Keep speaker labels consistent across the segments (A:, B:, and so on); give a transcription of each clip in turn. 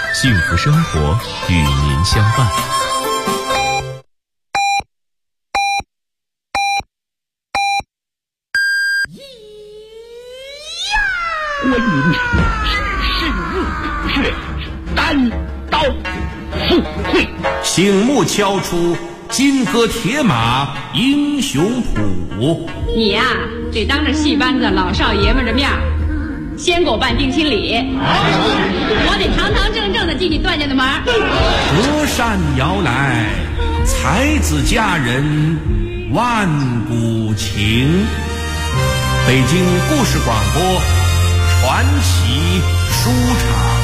A: 幸福生活与您相伴。
B: 观音只是入穴，单刀赴会，
C: 醒目敲出金戈铁马英雄谱。
D: 你呀，得当着戏班子老少爷们的面先给我办定亲礼，我得堂堂正正的进你段家的门。
C: 隔山遥来，才子佳人万古情。北京故事广播传奇书场。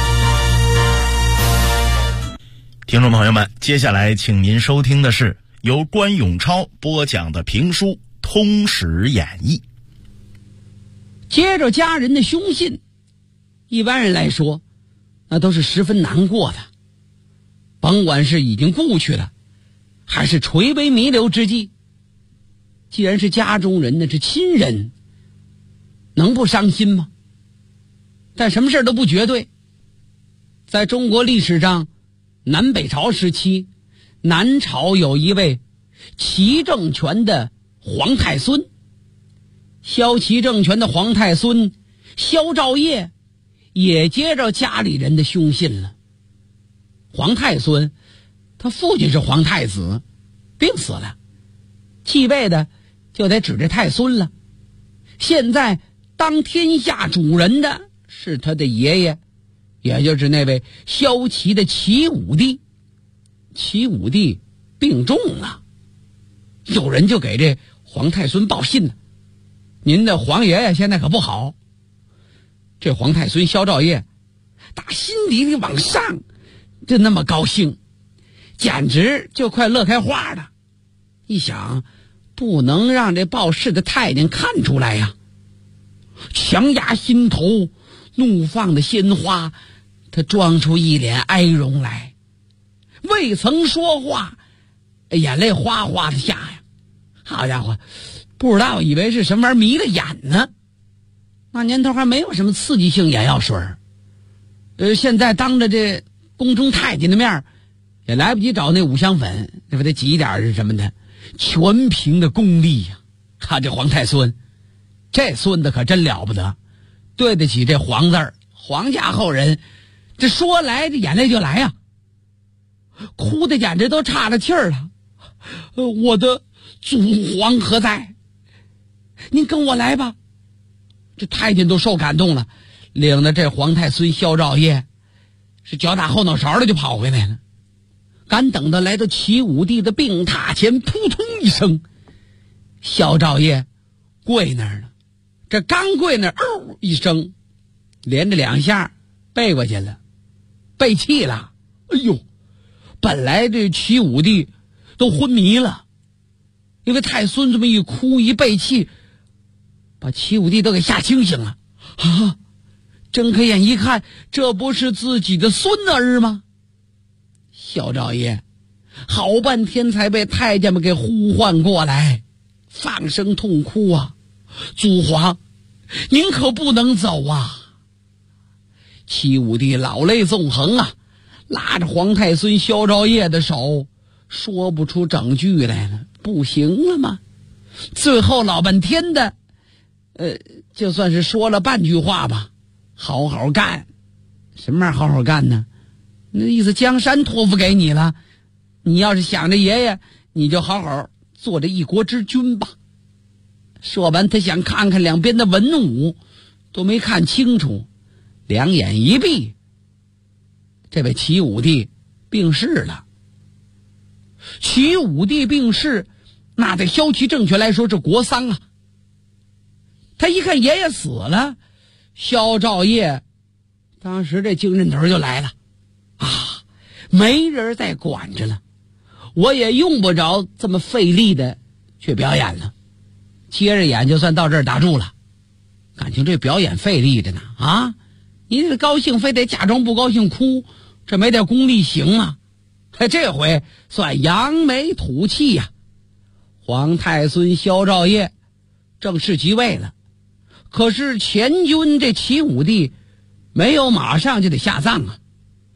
E: 听众朋友们，接下来请您收听的是由关永超播讲的评书《通史演义》。
B: 接着家人的凶信，一般人来说那都是十分难过的，甭管是已经故去了还是垂危弥留之际，既然是家中人，那是亲人，能不伤心吗？但什么事都不绝对。在中国历史上，南北朝时期，南朝有一位齐政权的皇太孙，萧齐政权的皇太孙萧兆业也接着家里人的凶信了。皇太孙他父亲是皇太子，病死了，继位的就得指着太孙了。现在当天下主人的是他的爷爷，也就是那位萧齐的齐武帝。齐武帝病重了，有人就给这皇太孙报信了，您的皇爷爷现在可不好。这皇太孙萧兆业打心底里往上就那么高兴，简直就快乐开花了。一想不能让这报事的太监看出来呀，强压心头怒放的鲜花，他装出一脸哀容来，未曾说话，眼泪哗哗的下呀。好家伙，不知道以为是什么玩意儿迷了眼呢。那年头还没有什么刺激性眼药水，现在当着这宫中太监的面也来不及找那五香粉，这不得挤一点是什么的，全凭的功力呀。这皇太孙这孙子可真了不得，对得起这皇字儿，皇家后人，这说来这眼泪就来呀，哭的简直都岔了气儿了。我的祖皇何在？您跟我来吧。这太监都受感动了，领着这皇太孙萧兆业是脚打后脑勺的就跑回来了。赶等到来到齐武帝的病榻前，扑通一声，萧兆业跪那儿了。这刚跪那儿，一声，连着两下背过去了，背气了。哎呦，本来这齐武帝都昏迷了，因为太孙这么一哭一背气，把齐武帝都给吓清醒了啊！睁开眼一看，这不是自己的孙儿吗？萧兆业好半天才被太监们给呼唤过来，放声痛哭啊！祖皇，您可不能走啊！齐武帝老泪纵横啊，拉着皇太孙萧兆业的手，说不出整句来了，不行了吗？最后老半天的就算是说了半句话吧，好好干。什么玩意儿好好干呢？那意思江山托付给你了，你要是想着爷爷，你就好好做这一国之君吧。说完，他想看看两边的文武，都没看清楚，两眼一闭，这位齐武帝病逝了。齐武帝病逝，那对萧齐政权来说是国丧啊。他一看爷爷死了，萧兆业当时这精神头就来了啊，没人再管着了，我也用不着这么费力的去表演了，接着演就算到这儿打住了。感情这表演费力着呢啊！你这高兴非得假装不高兴哭，这没点功力行吗？这回算扬眉吐气呀。皇太孙萧兆业正式即位了，可是前军这齐武帝没有马上就得下葬啊，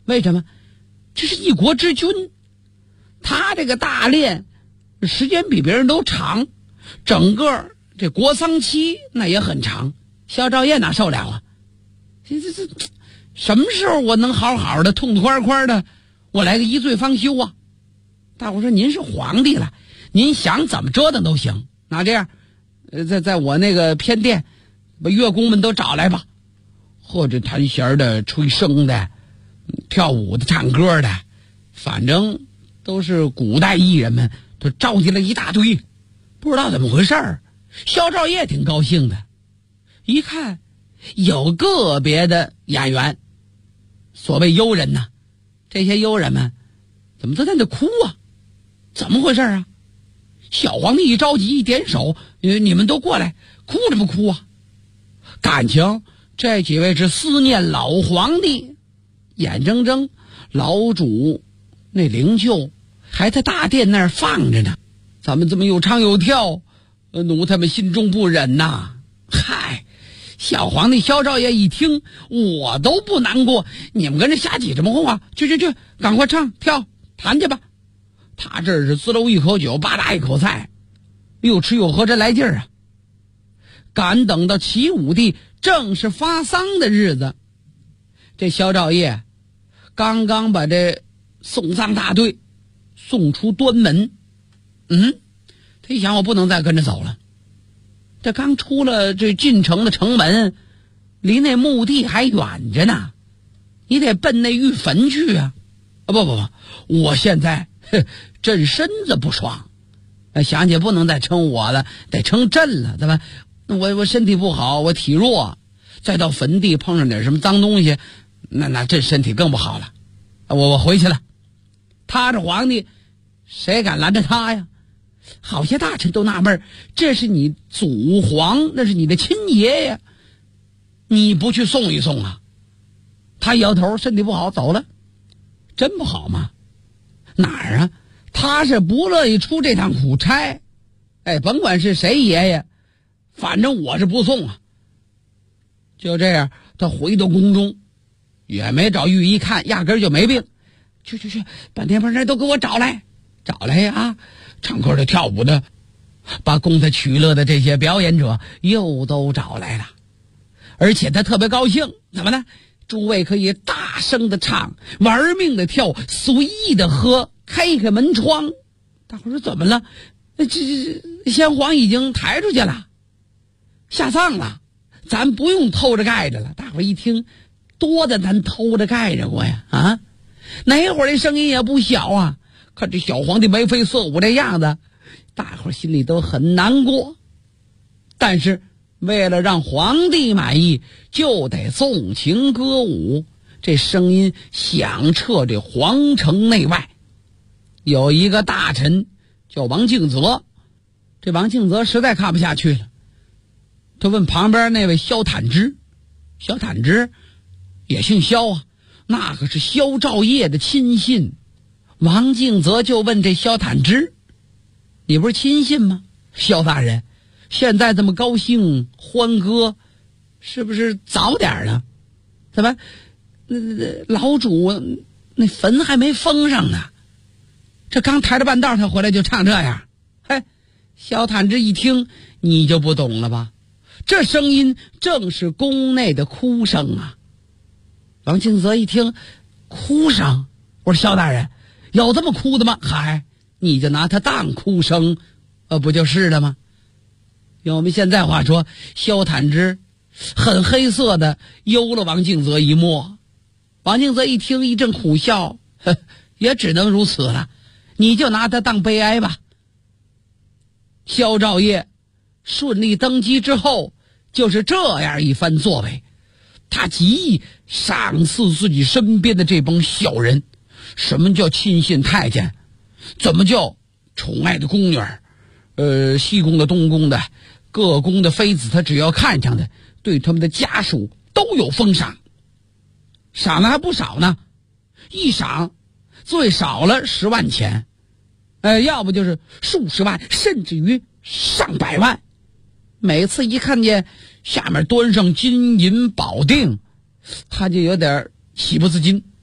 B: 为什么？这是一国之君，他这个大练时间比别人都长，整个这国丧期那也很长，萧兆业哪受了啊？这什么时候我能好好的痛痛快快的我来个一醉方休啊？大伙说您是皇帝了，您想怎么折腾都行。那这样在我那个偏殿把乐工们都找来吧，或者弹弦的、吹笙的、跳舞的、唱歌的，反正都是古代艺人们，都召集了一大堆，不知道怎么回事儿。萧兆业挺高兴的，一看有个别的演员，所谓优人呐，这些优人们怎么都在那哭啊？怎么回事啊？小皇帝一着急一点手，你们都过来，哭什么哭啊？感情这几位是思念老皇帝，眼睁睁老主那灵柩还在大殿那儿放着呢，咱们这么又唱又跳，奴他们心中不忍呐。嗨，小皇帝萧兆业一听，我都不难过，你们跟着瞎起什么哄啊？去，赶快唱跳弹去吧。他这是滋溜一口酒，吧嗒一口菜，又吃又喝，真来劲儿啊！赶等到齐武帝正式发丧的日子，这萧兆业刚刚把这送葬大队送出端门，他一想，我不能再跟着走了。这刚出了这进城的城门，离那墓地还远着呢，你得奔那玉坟去啊！不，我现在朕身子不爽，想起不能再称我了，得称朕了，对吧？我身体不好，我体弱，再到坟地碰上点什么脏东西，那朕身体更不好了。我回去了。他这皇帝，谁敢拦着他呀？好些大臣都纳闷，这是你祖皇，那是你的亲爷爷，你不去送一送啊？他摇头，身体不好，走了。真不好吗？哪儿啊？他是不乐意出这趟苦差，甭管是谁爷爷，反正我是不送啊。就这样，他回到宫中，也没找御医看，压根儿就没病。去，把那帮人都给我找来呀！唱歌的、跳舞的，把供他取乐的这些表演者又都找来了。而且他特别高兴，怎么呢？诸位可以大声的唱，玩命的跳，随意的喝，开门窗。大伙说怎么了？这先皇已经抬出去了，下葬了，咱不用偷着盖着了。大伙一听，多的咱偷着盖着过呀啊！那会儿这声音也不小啊，看这小皇帝眉飞色舞这样子，大伙心里都很难过。但是为了让皇帝满意，就得纵情歌舞，这声音响彻这皇城内外。有一个大臣叫王敬泽，这王敬泽实在看不下去了，他问旁边那位萧坦之，萧坦之也姓萧啊，那可是萧兆业的亲信。王敬泽就问这萧坦之，你不是亲信吗？萧大人现在这么高兴欢歌，是不是早点了？怎么老主那坟还没封上呢？这刚抬着半道他回来就唱这样。萧坦之一听，你就不懂了吧？这声音正是宫内的哭声啊！王敬泽一听，哭声？我说萧大人有这么哭的吗？嗨，你就拿他当哭声，不就是了吗？用我们现在话说，萧坦之很黑色的幽了王敬泽一默。王敬泽一听，一阵苦笑，也只能如此了，你就拿他当悲哀吧。萧兆业顺利登基之后，就是这样一番作为，他极易赏赐自己身边的这帮小人。什么叫亲信太监？怎么叫宠爱的宫女？西宫的、东宫的，各宫的妃子，他只要看上的，对他们的家属都有封赏，赏的还不少呢。一赏最少了10万钱，要不就是数十万，甚至于上百万。每次一看见下面端上金银宝锭，他就有点喜不自禁，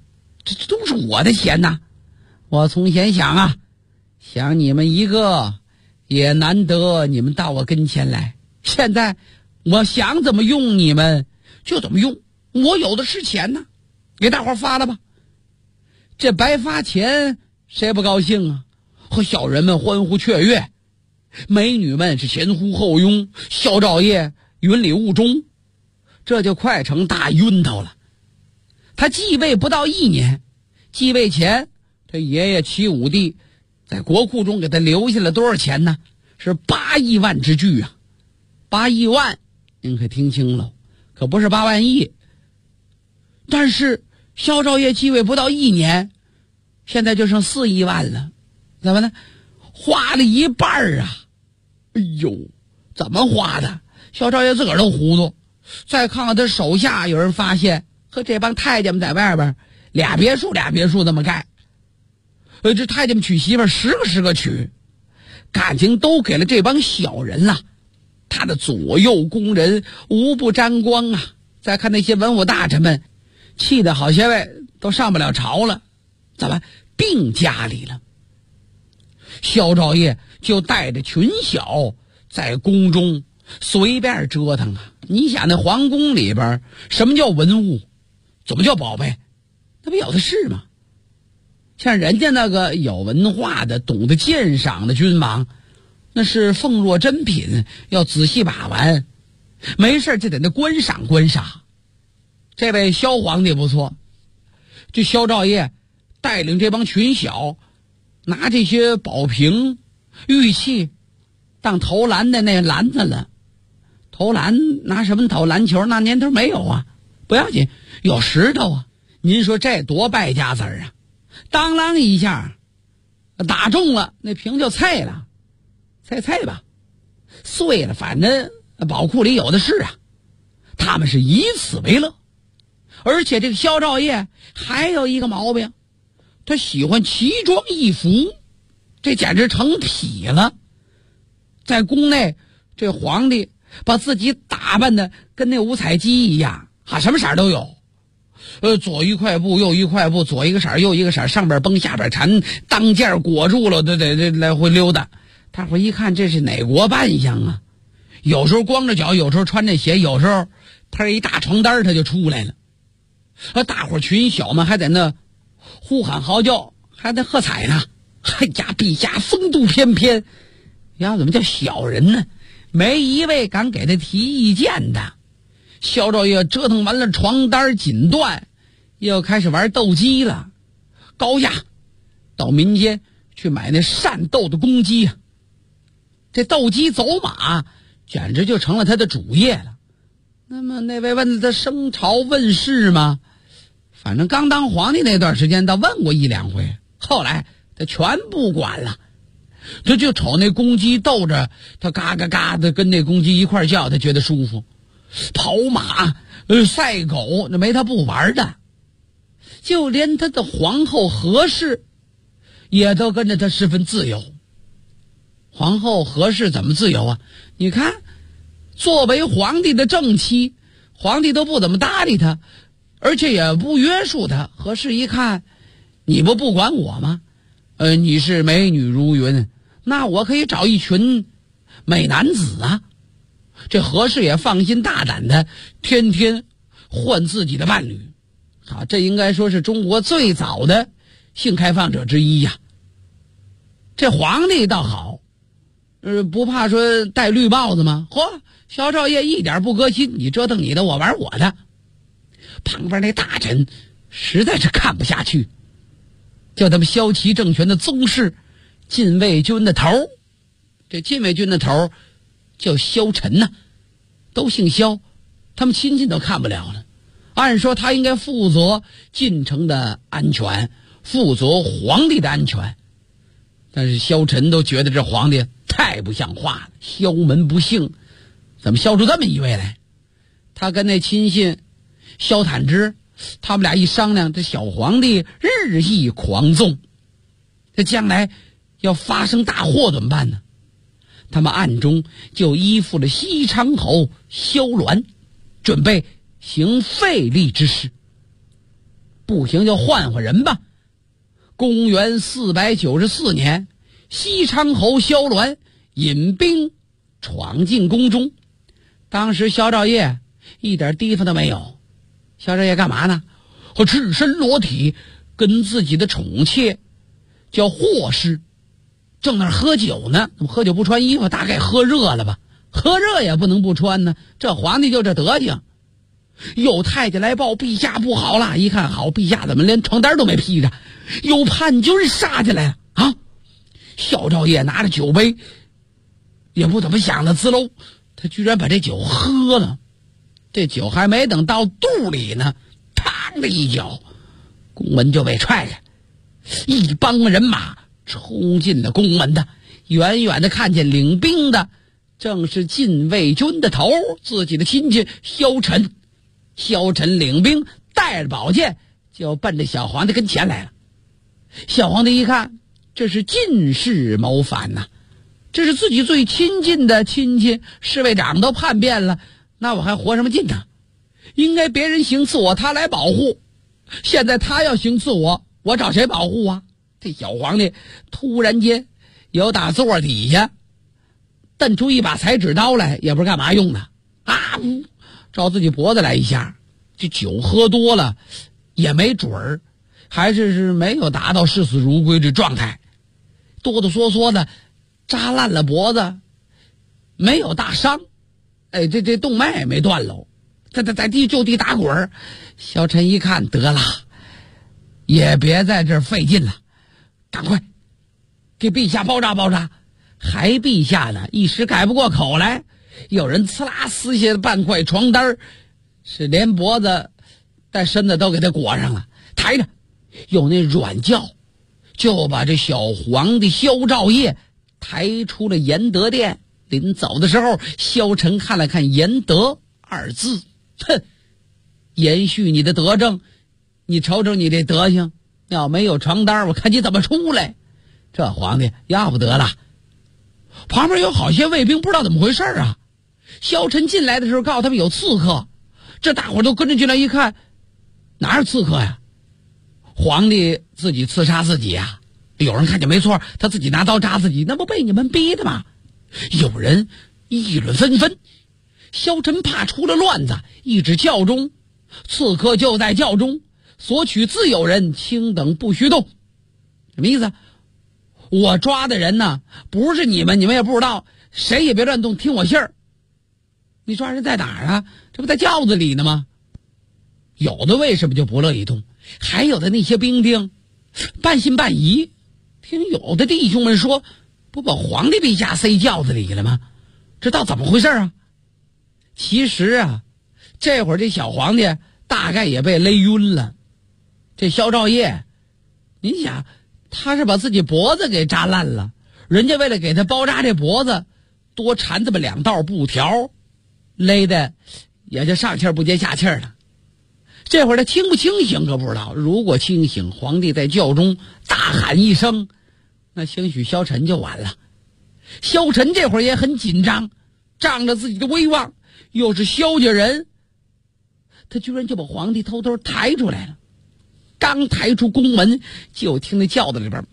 B: 这都是我的钱呐！我从前想你们一个，也难得你们到我跟前来。现在我想怎么用你们就怎么用，我有的是钱呢，给大伙发了吧。这白发钱谁不高兴啊？和小人们欢呼雀跃，美女们是前呼后拥，萧兆业云里雾中，这就快成大晕头了。他继位不到1年，继位前他爷爷齐武帝在国库中给他留下了多少钱呢？是8亿万之巨啊！8亿万，您可听清了，可不是8万亿。但是萧兆业继位不到1年，现在就剩4亿万了，怎么呢？花了一半啊！哎呦，怎么花的？萧兆业自个儿都糊涂。再看看他手下，有人发现和这帮太监们在外边俩别墅这么盖。这太监们娶媳妇10个娶，感情都给了这帮小人了。他的左右宫人无不沾光啊！再看那些文武大臣们，气得好些位都上不了朝了，怎么病家里了？萧兆业就带着群小在宫中随便折腾啊！你想那皇宫里边什么叫文物，怎么叫宝贝，那不有的是吗？像人家那个有文化的懂得鉴赏的君王，那是奉若珍品，要仔细把玩，没事就得那观赏。这位萧皇帝不错，这萧兆业带领这帮群小拿这些宝瓶玉器当投篮的那篮子了。投篮拿什么投？篮球那年头没有啊，不要紧，有石头啊。您说这多败家子儿啊！当啷一下打中了，那瓶就碎了，碎吧，碎了，反正宝库里有的是啊。他们是以此为乐。而且这个萧兆业还有一个毛病，他喜欢奇装异服，这简直成体了。在宫内，这皇帝把自己打扮的跟那五彩鸡一样啊，什么色都有。左一块布右一块布，左一个色右一个色，上边绷下边缠，当件裹住了，得来回溜达。大伙一看这是哪国扮相啊？有时候光着脚，有时候穿着鞋，有时候他一大床单他就出来了。大伙群小们还在那呼喊嚎叫，还在喝彩呢。哎呀，陛下风度翩翩呀，怎么叫小人呢？没一位敢给他提意见的。萧兆业折腾完了床单锦缎，又开始玩斗鸡了。高价到民间去买那善斗的公鸡啊，这斗鸡走马简直就成了他的主业了。那么那位问他升朝问事吗？反正刚当皇帝那段时间他问过1、2回，后来他全不管了。他就瞅那公鸡斗着，他嘎嘎嘎的跟那公鸡一块叫，他觉得舒服。跑马赛狗，那没他不玩的。就连他的皇后何氏也都跟着他十分自由。皇后何氏怎么自由啊？你看作为皇帝的正妻，皇帝都不怎么搭理他，而且也不约束他。何氏一看你不管我吗？你是美女如云，那我可以找一群美男子啊。这何氏也放心大胆的天天换自己的伴侣啊，这应该说是中国最早的性开放者之一呀。这皇帝倒好，不怕说戴绿帽子吗？嚯，萧兆业一点不革新，你折腾你的，我玩我的。旁边那大臣实在是看不下去，叫他们萧齐政权的宗室禁卫军的头，这禁卫军的头叫萧晨呐，都姓萧，他们亲戚都看不了了。按说他应该负责进城的安全，负责皇帝的安全，但是萧晨都觉得这皇帝太不像话了，萧门不幸，怎么萧出这么一位来？他跟那亲信萧坦之，他们俩一商量，这小皇帝日益狂纵，这将来要发生大祸怎么办呢？他们暗中就依附了西昌侯萧鸾，准备行废立之事。 不行就换人吧。公元494年，西昌侯萧鸾引兵闯进宫中，当时萧兆业一点地方都没有。萧兆业干嘛呢？赤身裸体跟自己的宠妾叫霍氏正那儿喝酒呢。喝酒不穿衣服，大概喝热了吧，喝热也不能不穿呢，这皇帝就这德行。有太监来报，陛下不好了。一看好，陛下怎么连床单都没披着，有叛军杀进来了啊！萧兆业拿着酒杯，也不怎么想的滋喽，他居然把这酒喝了。这酒还没等到肚里呢，嘡的一脚，宫门就被踹开，一帮人马冲进了宫门的。远远的看见领兵的正是禁卫军的头，自己的亲戚萧晨。萧晨领兵带着宝剑就奔着小皇帝跟前来了。小皇帝一看，这是进士谋反呐，这是自己最亲近的亲戚侍卫长都叛变了，那我还活什么劲呢？应该别人行刺我，他来保护。现在他要行刺我，我找谁保护啊？这小皇帝突然间由打座底下瞪出一把裁纸刀来，也不知干嘛用的啊！照自己脖子来一下。这酒喝多了也没准儿，还是没有达到视死如归的状态，哆哆嗦嗦的扎烂了脖子，没有大伤。这动脉也没断喽，在就地打滚。萧晨一看，得了，也别在这儿费劲了，赶快给陛下包扎包扎。还陛下呢，一时改不过口来，有人呲啦撕下半块床单，是连脖子带身子都给他裹上了，抬着有那软轿，就把这小皇帝萧兆业抬出了延德殿。临走的时候，萧晨看了看延德二字，哼，延续你的德政，你瞅瞅你这德行，要没有床单，我看你怎么出来。这皇帝要不得了。旁边有好些卫兵不知道怎么回事啊。萧晨进来的时候告诉他们有刺客，这大伙都跟着进来一看，哪有刺客呀？皇帝自己刺杀自己呀！有人看见没错，他自己拿刀扎自己，那不被你们逼的吗？有人议论纷纷。萧晨怕出了乱子，一指教中，刺客就在教中，索取自有人，卿等不许动。什么意思？我抓的人呢，不是你们也不知道，谁也别乱动，听我信儿。你抓人在哪儿啊？这不在轿子里呢吗？有的为什么就不乐意动？还有的那些兵丁半信半疑，听有的弟兄们说，不把皇帝陛下塞轿子里了吗？这到怎么回事啊？其实啊，这会儿这小皇帝大概也被勒晕了。这萧兆业，你想，他是把自己脖子给扎烂了，人家为了给他包扎这脖子，多缠这么2道布条，勒的也就上气不接下气了。这会儿他清不清醒可不知道，如果清醒，皇帝在轿中大喊一声，那兴许萧晨就完了。萧晨这会儿也很紧张，仗着自己的威望，又是萧家人，他居然就把皇帝偷偷抬出来了。刚抬出宫门，就听那轿子里边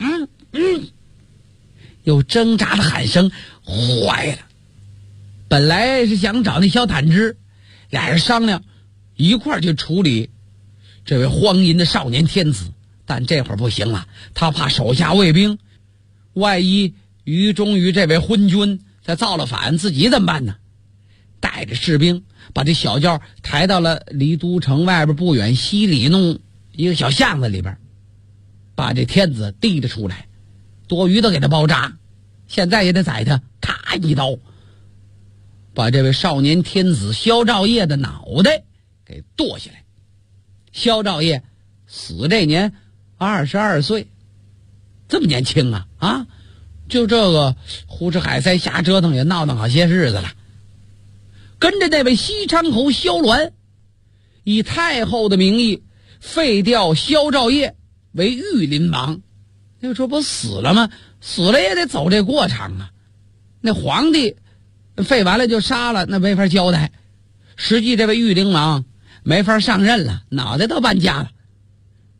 B: 有挣扎的喊声。坏了，本来是想找那萧坦之，俩人商量一块儿去处理这位荒淫的少年天子，但这会儿不行了，他怕手下卫兵万一于忠于这位昏君再造了反，自己怎么办呢？带着士兵把这小轿抬到了离都城外边不远西里弄一个小巷子里边，把这天子提了出来，多余的给他包扎，现在也得宰他，咔一刀把这位少年天子萧兆业的脑袋给剁下来。萧兆业死这年22岁，这么年轻啊！就这个胡吃海塞瞎折腾也闹腾好些日子了。跟着那位西昌侯萧鸾，以太后的名义废掉萧兆业为御林王。那个说不死了吗？死了也得走这过场啊。那皇帝废完了就杀了，那没法交代。实际这位御林王没法上任了，脑袋都搬家了。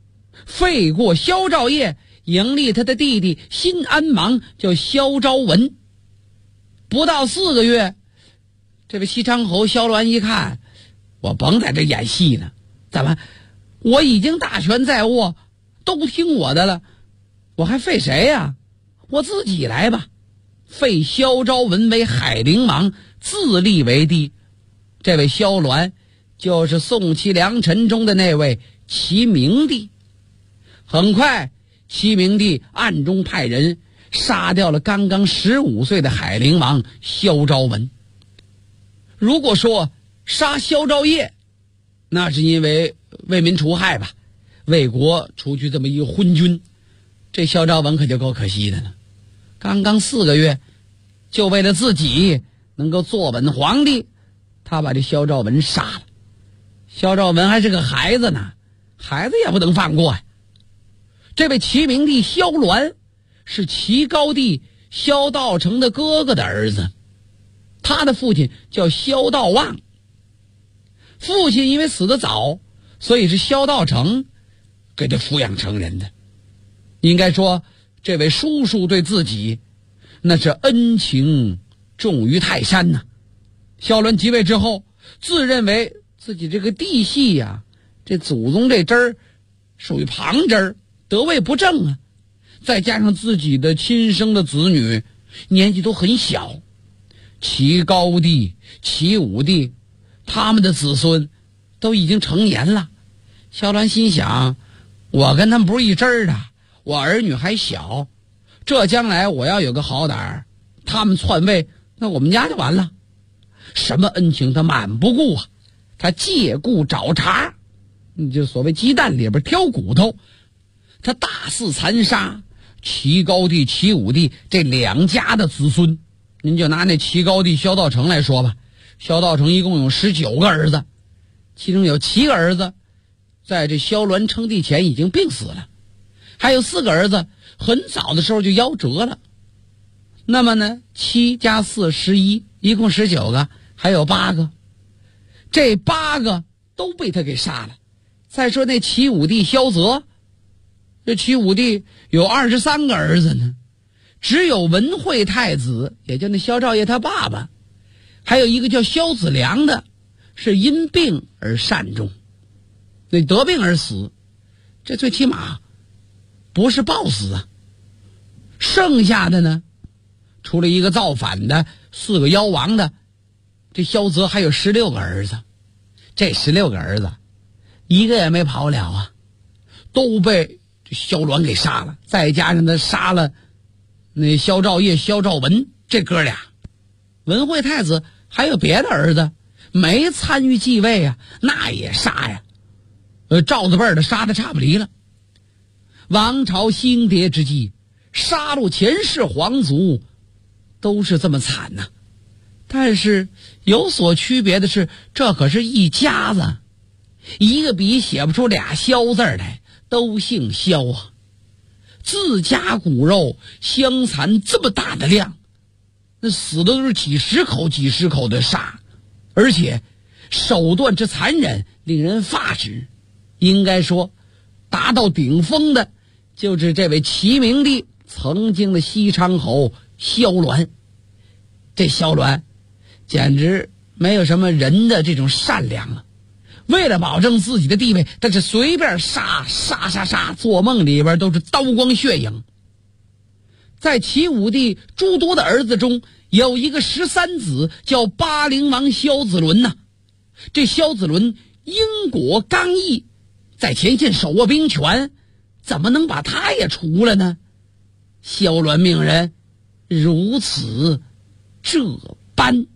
B: 废过萧兆业，迎立他的弟弟新安王，叫萧昭文。不到4个月，这位西昌侯萧鸾一看，我甭在这演戏呢，怎么我已经大权在握，都听我的了，我还废谁呀？我自己来吧，废萧昭文为海陵王，自立为帝。这位萧鸾就是宋齐梁陈中的那位齐明帝。很快，齐明帝暗中派人杀掉了刚刚15岁的海陵王萧昭文。如果说杀萧兆业，那是因为为民除害吧，为国除去这么一个昏君，这萧昭文可就够可惜的了。刚刚4个月，就为了自己能够坐稳皇帝，他把这萧昭文杀了。萧昭文还是个孩子呢，孩子也不能放过呀。这位齐明帝萧鸾是齐高帝萧道成的哥哥的儿子，他的父亲叫萧道旺。父亲因为死得早，所以是萧道成给他抚养成人的。应该说，这位叔叔对自己那是恩情重于泰山呐。萧鸾即位之后，自认为自己这个弟系呀，这祖宗这支儿属于旁支儿，得位不正啊。再加上自己的亲生的子女年纪都很小，齐高帝、齐武帝他们的子孙都已经成年了。萧鸾心想，我跟他们不是一支儿的，我儿女还小，这将来我要有个好歹儿，他们篡位，那我们家就完了。什么恩情他满不顾啊，他借故找茬，你就所谓鸡蛋里边挑骨头，他大肆残杀齐高帝、齐武帝这2家的子孙。您就拿那齐高帝萧道成来说吧，萧道成一共有19个儿子，其中有7个儿子在这萧鸾称帝前已经病死了，还有4个儿子很早的时候就夭折了。那么呢，7加4 11，一共19个，还有8个，这8个都被他给杀了。再说那齐武帝萧泽，这齐武帝有23个儿子呢，只有文惠太子，也就那萧兆业他爸爸，还有一个叫萧子良的，是因病而善终，那得病而死，这最起码不是暴死啊。剩下的呢，除了一个造反的，4个夭亡的，这萧泽还有16个儿子。这16个儿子一个也没跑了啊，都被这萧鸾给杀了。再加上他杀了那萧兆业、萧兆文这哥俩，文惠太子还有别的儿子没参与继位啊，那也杀呀。赵子辈的杀的差不离了。王朝兴迭之际，杀戮前世皇族都是这么惨呐。但是有所区别的是，这可是一家子，一个笔写不出俩萧字来，都姓萧啊。自家骨肉相残这么大的量，那死的都是几十口的杀，而且手段之残忍令人发指。应该说达到顶峰的就是这位齐明帝曾经的西昌侯萧鸾。这萧鸾简直没有什么人的这种善良了，为了保证自己的地位，他是随便杀，做梦里边都是刀光血影。在齐武帝诸多的儿子中，有一个13子叫巴陵王萧子伦呐。这萧子伦英果刚毅，在前线手握兵权，怎么能把他也除了呢？萧鸾命人如此这般。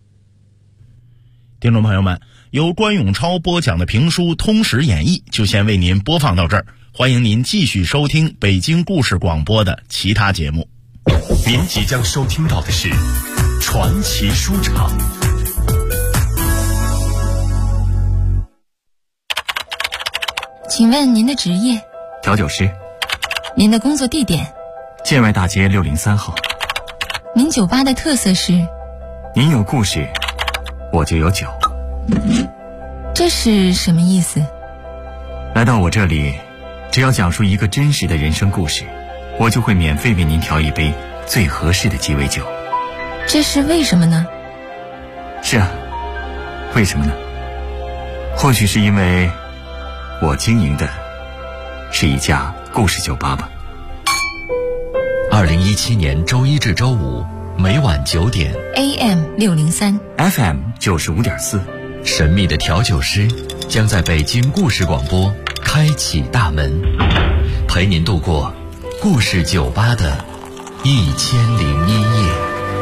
E: 听众朋友们，由关永超播讲的评书《通史演义》就先为您播放到这儿，欢迎您继续收听北京故事广播的其他节目。
A: 您即将收听到的是传奇书场。
F: 请问您的职业？
G: 调酒师。
F: 您的工作地点？
G: 建外大街603号。
F: 您酒吧的特色是？
G: 您有故事，我就有酒。
F: 这是什么意思？
G: 来到我这里， 只要讲述一个真实的人生故事，我就会免费为您调一杯最合适的鸡尾酒。
F: 这是为什么呢？
G: 是啊，为什么呢？或许是因为我经营的是一家故事酒吧吧。
A: 2017年周一至周五每晚9点
F: AM603
G: FM 95.4，
A: 神秘的调酒师将在北京故事广播开启大门，陪您度过故事酒吧的1001夜。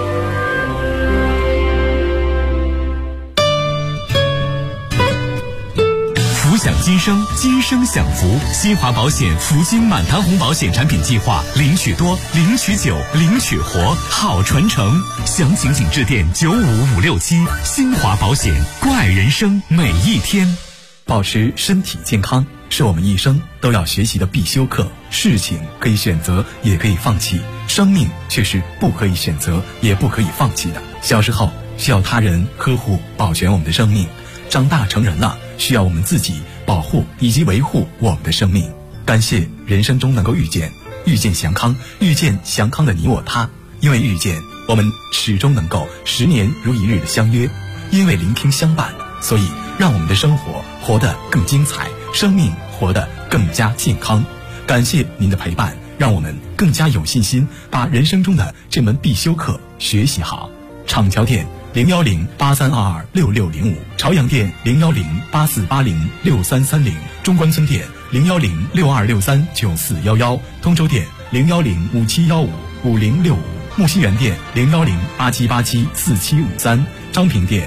H: 福享今生，今生享福。新华保险福金满堂红保险产品计划，领取多，领取久，领取活，好传承。详情请致电95567。新华保险，关爱人生每一天。
I: 保持身体健康是我们一生都要学习的必修课。事情可以选择，也可以放弃，生命却是不可以选择，也不可以放弃的。小时候需要他人呵护保全我们的生命，长大成人了需要我们自己保护以及维护我们的生命。感谢人生中能够遇见祥康，遇见祥康的你我他。因为遇见，我们始终能够10年如一日的相约；因为聆听相伴，所以让我们的生活活得更精彩，生命活得更加健康。感谢您的陪伴，让我们更加有信心把人生中的这门必修课学习好。厂桥店01083226605，朝阳店01084806330，中关村店01062639411，通州店01057155065，木樨园店01087874753，昌平店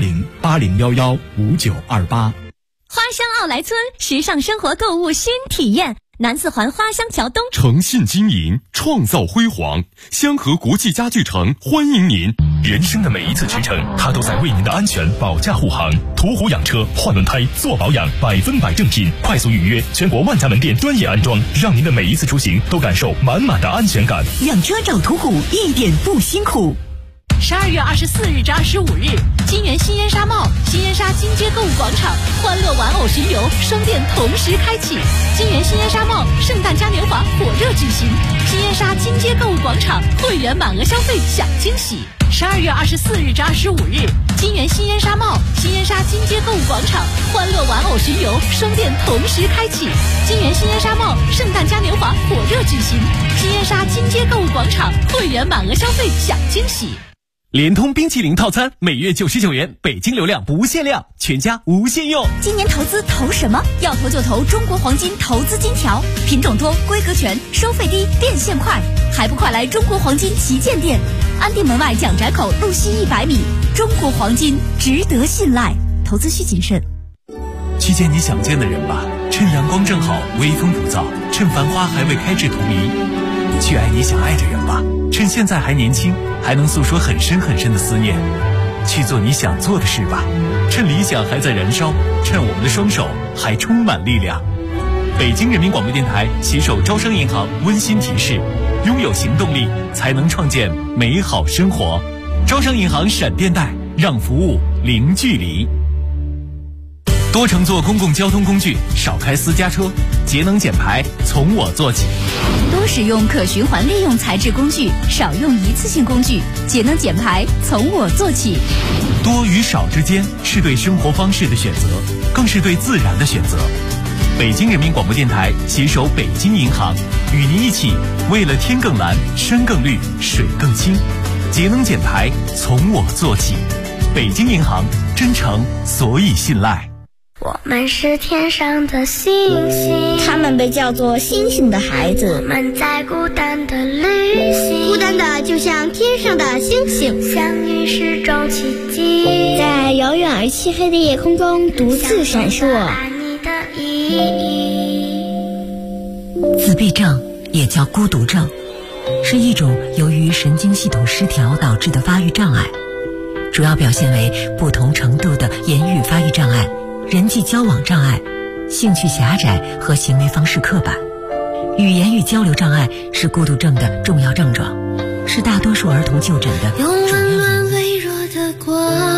I: 01080115928。
J: 花乡奥莱村，时尚生活购物新体验。南四环花乡桥东，
H: 诚信经营，创造辉煌。香河国际家具城欢迎您。人生的每一次驰骋，它都在为您的安全保驾护航。途虎养车，换轮胎，做保养，100%正品，快速预约，全国万家门店专业安装，让您的每一次出行都感受满满的安全感。
J: 养车找途虎，一点不辛苦。12月24日至25日，金源新烟纱帽、新烟纱金街购物广场欢乐玩偶巡游双店同时开启。金源新烟纱帽圣诞嘉年华火热举行，新烟纱金街购物广场会员满额消费享惊喜。12月24日至25日，金源新烟纱帽、新烟纱金街购物广场欢乐玩偶巡游双店同时开启。金源新烟纱帽圣诞嘉年华火热举行，新烟纱金街购物广场会员满额消费享惊喜。
H: 联通冰淇淋套餐每月99元，北京流量不限量，全家无限用。
J: 今年投资投什么？要投就投中国黄金投资金条，品种多，规格全，收费低，变现快，还不快来中国黄金旗舰店，安定门外蒋宅口路西100米。中国黄金值得信赖，投资需谨慎。
H: 去见你想见的人吧，趁阳光正好，微风不燥，趁繁花还未开至荼蘼。去爱你想爱的人吧，趁现在还年轻，还能诉说很深很深的思念。去做你想做的事吧，趁理想还在燃烧，趁我们的双手还充满力量。北京人民广播电台携手招商银行温馨提示：拥有行动力，才能创建美好生活。招商银行闪电贷，让服务零距离。多乘坐公共交通工具，少开私家车，节能减排从我做起。
J: 多使用可循环利用材质工具，少用一次性工具，节能减排从我做起。
H: 多与少之间是对生活方式的选择，更是对自然的选择。北京人民广播电台携手北京银行，与您一起为了天更蓝、山更绿、水更清，节能减排从我做起。北京银行，真诚所以信赖。
K: 我们是天上的星星，
L: 他们被叫做星星的孩子。
K: 我们在孤单的旅行，
L: 孤单的就像天上的星星，
K: 相遇是种奇迹，
L: 在遥远而漆黑的夜空中独自闪烁。
K: 爱你的意义。
M: 自闭症也叫孤独症，是一种由于神经系统失调导致的发育障碍，主要表现为不同程度的言语发育障碍、人际交往障碍、兴趣狭窄和行为方式刻板。语言与交流障碍是孤独症的重要症状，是大多数儿童就诊的主要原因。
K: 用温暖微弱的光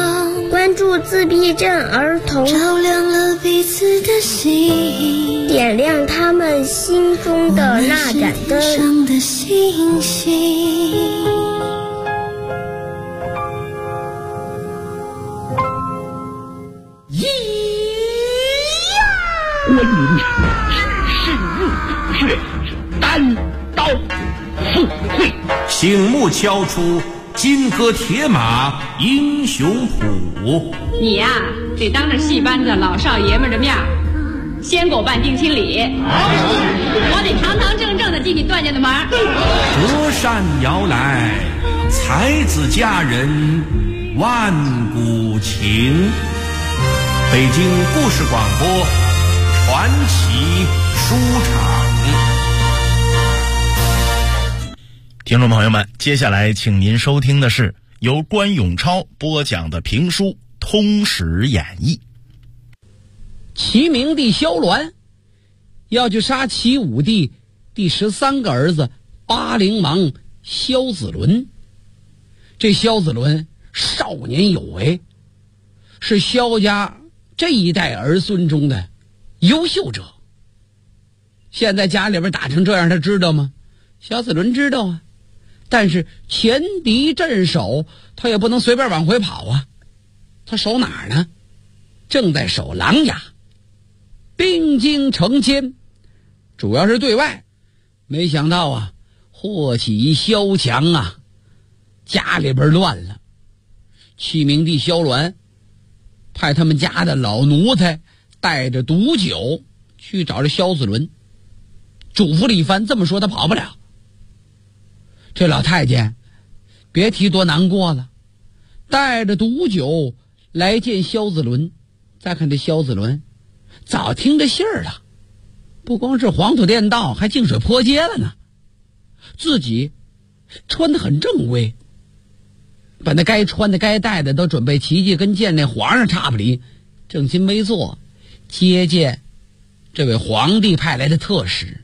L: 关注自闭症儿童，
K: 照亮了彼此的心，
L: 点亮他们心中的那盏灯。
K: 上的星星。
B: 关云只是入血，单刀赴会，
C: 醒目敲出金戈铁马英雄谱。
D: 你呀，得当着戏班子老少爷们的面先给我办定亲礼，我得堂堂正正的进你段家的门。
C: 隔山摇来，才子佳人万古情。北京故事广播传奇书场。
E: 听众朋友们，接下来请您收听的是由关永超播讲的评书《通史演义》。
B: 齐明帝萧鸾要去杀齐武帝第13个儿子巴陵王萧子伦。这萧子伦少年有为，是萧家这一代儿孙中的优秀者。现在家里边打成这样，他知道吗？萧子伦知道啊，但是前敌镇守，他也不能随便往回跑啊。他守哪儿呢？正在守琅琊，兵精城坚，主要是对外。没想到啊，祸起萧墙啊，家里边乱了。齐明帝萧鸾派他们家的老奴才带着毒酒去找这萧子伦，嘱咐了一番，这么说他跑不了。这老太监别提多难过了，带着毒酒来见萧子伦。再看这萧子伦早听着信儿了，不光是黄土垫道，还净水泼街了呢。自己穿得很正规，把那该穿的该戴的都准备齐齐，跟见那皇上差不离，正襟危坐接见这位皇帝派来的特使。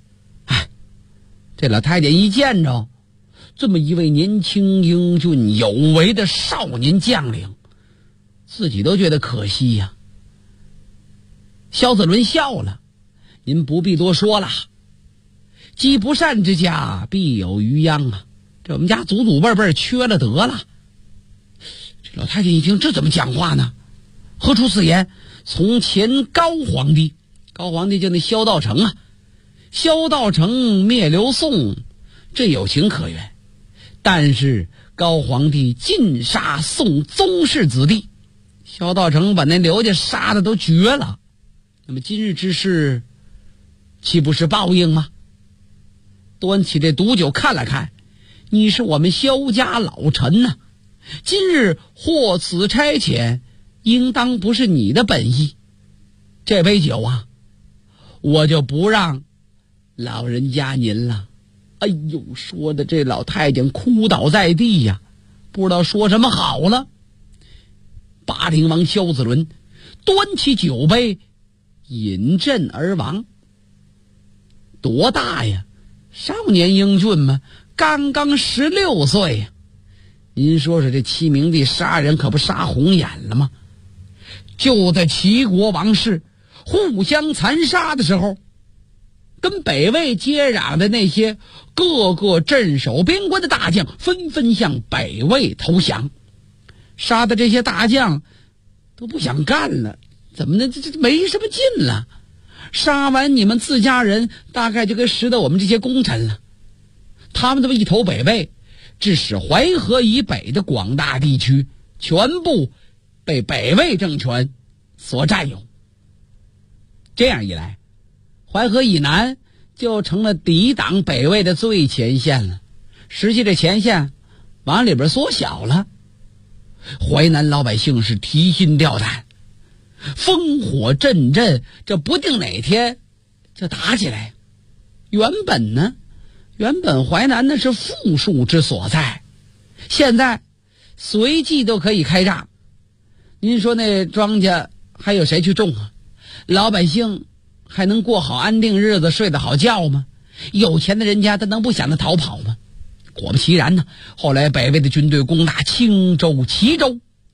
B: 这老太监一见着这么一位年轻英俊有为的少年将领，自己都觉得可惜呀。萧子伦笑了，您不必多说了，积不善之家必有余殃啊，这我们家祖祖辈辈缺了得了。这老太监一听，这怎么讲话呢？何出此言？从前高皇帝就那萧道成啊，萧道成灭刘宋，这有情可原，但是高皇帝尽杀宋宗室子弟，萧道成把那刘家杀的都绝了，那么今日之事岂不是报应吗？端起这毒酒看了看，你是我们萧家老臣呐，今日获此差遣，应当不是你的本意。这杯酒啊，我就不让老人家您了。哎呦，说的这老太监哭倒在地呀，不知道说什么好了。巴陵王萧子伦端起酒杯饮鸩而亡。多大呀？少年英俊嘛，刚刚16岁呀。您说说这齐明帝杀人可不杀红眼了吗？就在齐国王室互相残杀的时候，跟北魏接壤的那些各个镇守边关的大将纷纷向北魏投降，杀的这些大将都不想干了，怎么呢？这没什么劲了。杀完你们自家人，大概就该识得我们这些功臣了。他们这么一投北魏，致使淮河以北的广大地区全部被北魏政权所占有。这样一来，淮河以南就成了抵挡北魏的最前线了。实际这前线往里边缩小了。淮南老百姓是提心吊胆，烽火阵阵，这不定哪天就打起来。原本淮南那是富庶之所在，现在随即都可以开炸。您说那庄稼还有谁去种啊？老百姓还能过好安定日子，睡得好觉吗？有钱的人家他能不想着逃跑吗？果不其然呢，后来北魏的军队攻打青州、齐州，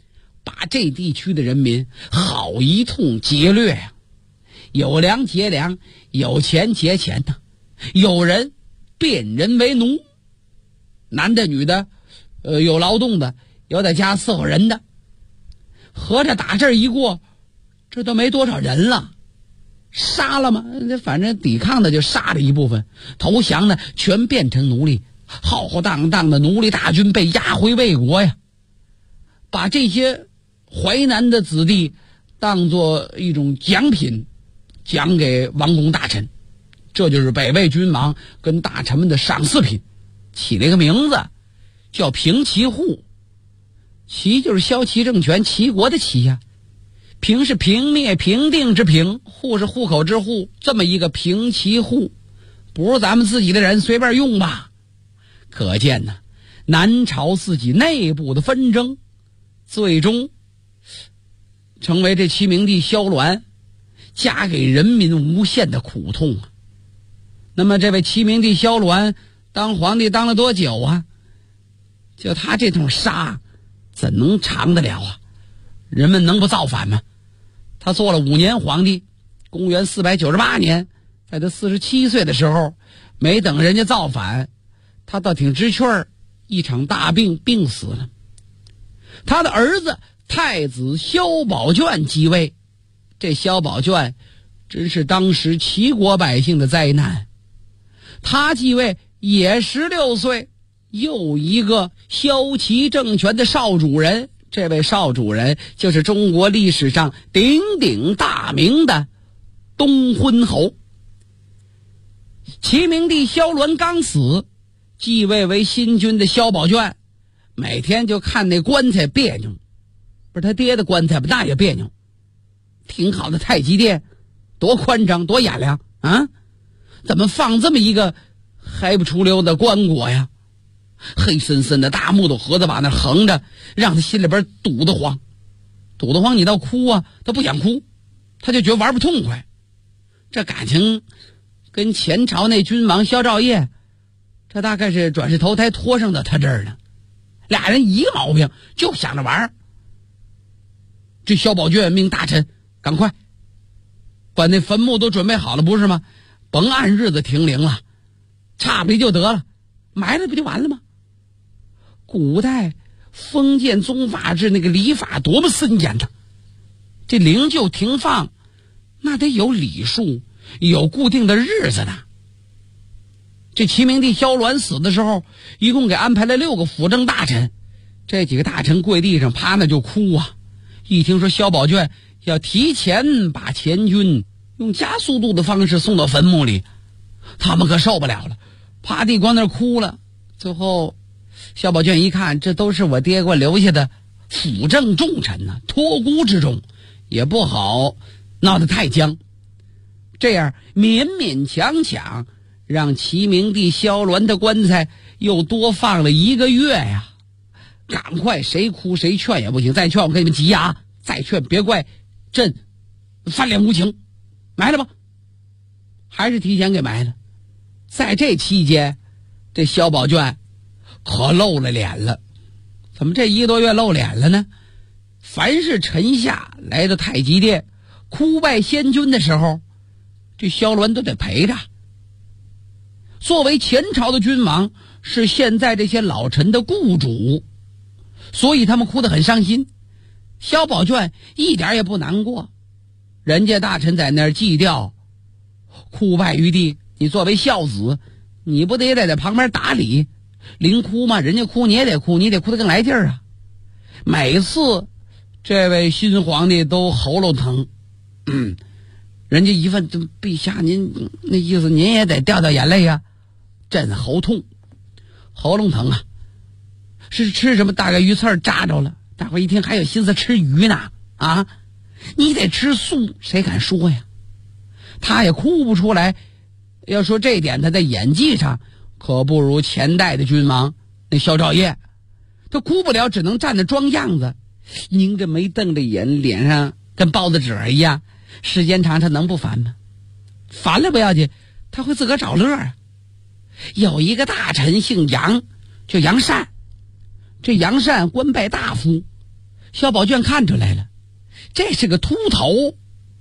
B: 把这地区的人民好一通劫掠呀，有粮劫粮，有钱劫钱呐，有人变人为奴，男的女的，有劳动的，有在家伺候人的，合着打这儿一过，这都没多少人了，杀了吗？反正抵抗的就杀了一部分，投降的全变成奴隶，浩浩荡荡的奴隶大军被押回魏国呀，把这些淮南的子弟当作一种奖品，奖给王公大臣，这就是北魏君王跟大臣们的赏赐品，起了一个名字叫平齐户。齐就是萧齐政权，齐国的齐呀，平是平灭平定之平，户是户口之户，这么一个平齐户，不是咱们自己的人随便用吧？可见呢，南朝自己内部的纷争，最终成为这齐明帝萧鸾加给人民无限的苦痛啊。那么这位齐明帝萧鸾当皇帝当了多久啊？就他这通杀怎能长得了啊？人们能不造反吗？他做了5年皇帝，公元498年，在他47岁的时候，没等人家造反，他倒挺知趣儿，一场大病病死了。他的儿子太子萧宝卷继位，这萧宝卷真是当时齐国百姓的灾难。他继位也16岁，又一个萧齐政权的少主人，这位少主人就是中国历史上鼎鼎大名的东昏侯。齐明帝萧鸾刚死，继位为新君的萧宝卷每天就看那棺材别扭，不是他爹的棺材吧，那也别扭。挺好的太极殿多宽敞多雅亮啊，怎么放这么一个还不出溜的棺椁呀？黑森森的大木头盒子把那横着，让他心里边堵得慌。堵得慌你倒哭啊，他不想哭，他就觉得玩不痛快。这感情跟前朝那君王萧兆业，这大概是转世投胎拖上的他这儿呢。俩人一个毛病，就想着玩。这萧宝卷命大臣赶快把那坟墓都准备好了，不是吗？甭按日子停灵了，差不离就得了，埋了不就完了吗？古代封建宗法制那个礼法多么森严呐，这灵柩停放那得有礼数，有固定的日子的。这齐明帝萧鸾死的时候，一共给安排了6个辅政大臣，这几个大臣跪地上趴那就哭啊。一听说萧宝卷要提前把前军用加速度的方式送到坟墓里，他们可受不了了，趴地光那哭了。最后萧宝卷一看，这都是我爹给我留下的辅政重臣呢，托孤之重，也不好闹得太僵，这样勉勉强强让齐明帝萧鸾的棺材又多放了1个月呀。赶快谁哭谁劝也不行，再劝我跟你们急呀，再劝别怪朕翻脸无情，埋了吧，还是提前给埋了。在这期间，这萧宝卷可露了脸了。怎么这1个多月露脸了呢？凡是臣下来到太极殿哭拜先君的时候，这萧鸾都得陪着。作为前朝的君王，是现在这些老臣的雇主，所以他们哭得很伤心。萧宝卷一点也不难过，人家大臣在那儿祭吊哭拜于地，你作为孝子，你不得在旁边打理，临哭吗？人家哭你也得哭，你得哭得更来劲儿啊。每次这位新皇帝都喉咙疼，人家一问陛下您那意思您也得掉掉眼泪啊。朕喉痛喉咙疼啊，是吃什么大概鱼刺扎着了。大伙一听还有心思吃鱼呢啊，你得吃素，谁敢说呀？他也哭不出来。要说这一点，他在演技上可不如前代的君王那萧兆业，他哭不了，只能站着装样子，拧着眉瞪着眼，脸上跟包子褶一样。时间长他能不烦吗？烦了不要紧，他会自个儿找乐啊。有一个大臣姓杨，叫杨善，这杨善官拜大夫， 萧宝卷看出来了，这是个秃头。